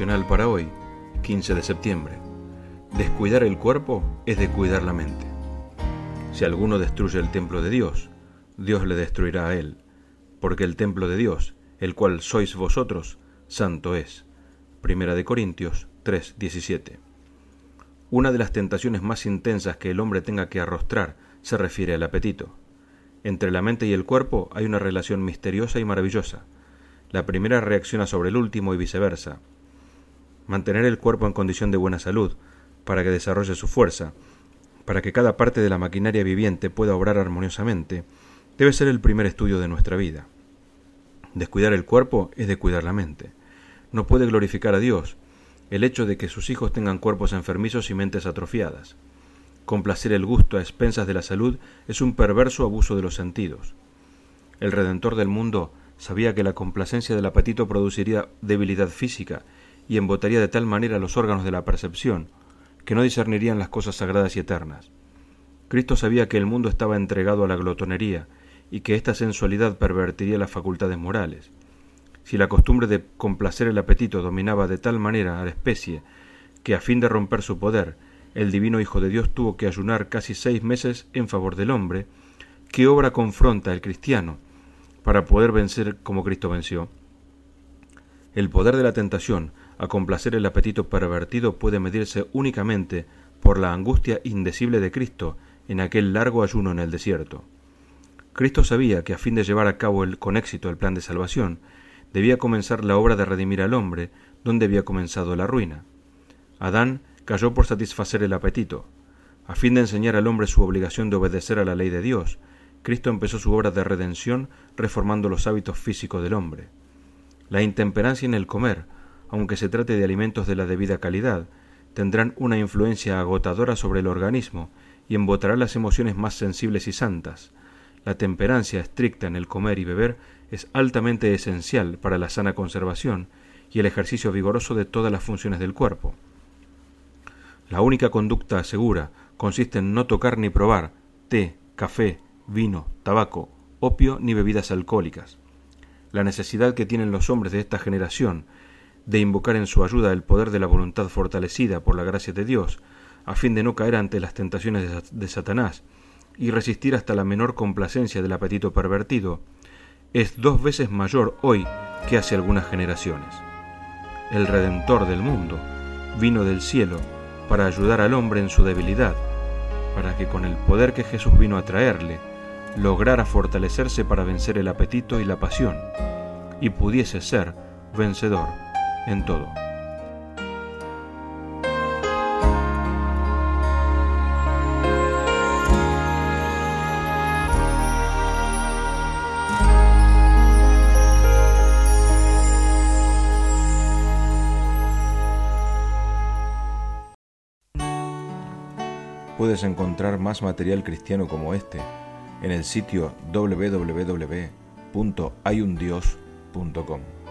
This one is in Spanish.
devocional para hoy, 15 de septiembre. Descuidar el cuerpo es descuidar la mente. Si alguno destruye el templo de Dios, Dios le destruirá a él, porque el templo de Dios, el cual sois vosotros, santo es. 1 Corintios 3:17. Una de las tentaciones más intensas que el hombre tenga que arrostrar se refiere al apetito. Entre la mente y el cuerpo hay una relación misteriosa y maravillosa. La primera reacciona sobre el último y viceversa. Mantener el cuerpo en condición de buena salud, para que desarrolle su fuerza, para que cada parte de la maquinaria viviente pueda obrar armoniosamente, debe ser el primer estudio de nuestra vida. Descuidar el cuerpo es descuidar la mente. No puede glorificar a Dios el hecho de que sus hijos tengan cuerpos enfermizos y mentes atrofiadas. Complacer el gusto a expensas de la salud es un perverso abuso de los sentidos. El Redentor del mundo sabía que la complacencia del apetito produciría debilidad física y embotaría de tal manera los órganos de la percepción que no discernirían las cosas sagradas y eternas. Cristo sabía que el mundo estaba entregado a la glotonería y que esta sensualidad pervertiría las facultades morales. Si la costumbre de complacer el apetito dominaba de tal manera a la especie que a fin de romper su poder, el divino Hijo de Dios tuvo que ayunar casi 6 meses en favor del hombre, ¿qué obra confronta el cristiano para poder vencer como Cristo venció? El poder de la tentación a complacer el apetito pervertido puede medirse únicamente por la angustia indecible de Cristo en aquel largo ayuno en el desierto. Cristo sabía que a fin de llevar a cabo con éxito el plan de salvación, debía comenzar la obra de redimir al hombre donde había comenzado la ruina. Adán cayó por satisfacer el apetito. A fin de enseñar al hombre su obligación de obedecer a la ley de Dios, Cristo empezó su obra de redención reformando los hábitos físicos del hombre. La intemperancia en el comer, aunque se trate de alimentos de la debida calidad, tendrán una influencia agotadora sobre el organismo y embotará las emociones más sensibles y santas. La temperancia estricta en el comer y beber es altamente esencial para la sana conservación y el ejercicio vigoroso de todas las funciones del cuerpo. La única conducta segura consiste en no tocar ni probar té, café, vino, tabaco, opio ni bebidas alcohólicas. La necesidad que tienen los hombres de esta generación de invocar en su ayuda el poder de la voluntad fortalecida por la gracia de Dios, a fin de no caer ante las tentaciones de Satanás y resistir hasta la menor complacencia del apetito pervertido, es 2 veces mayor hoy que hace algunas generaciones. El Redentor del mundo vino del cielo para ayudar al hombre en su debilidad, para que con el poder que Jesús vino a traerle, lograra fortalecerse para vencer el apetito y la pasión, y pudiese ser vencedor en todo. Puedes encontrar más material cristiano como este en el sitio www.hayundios.com.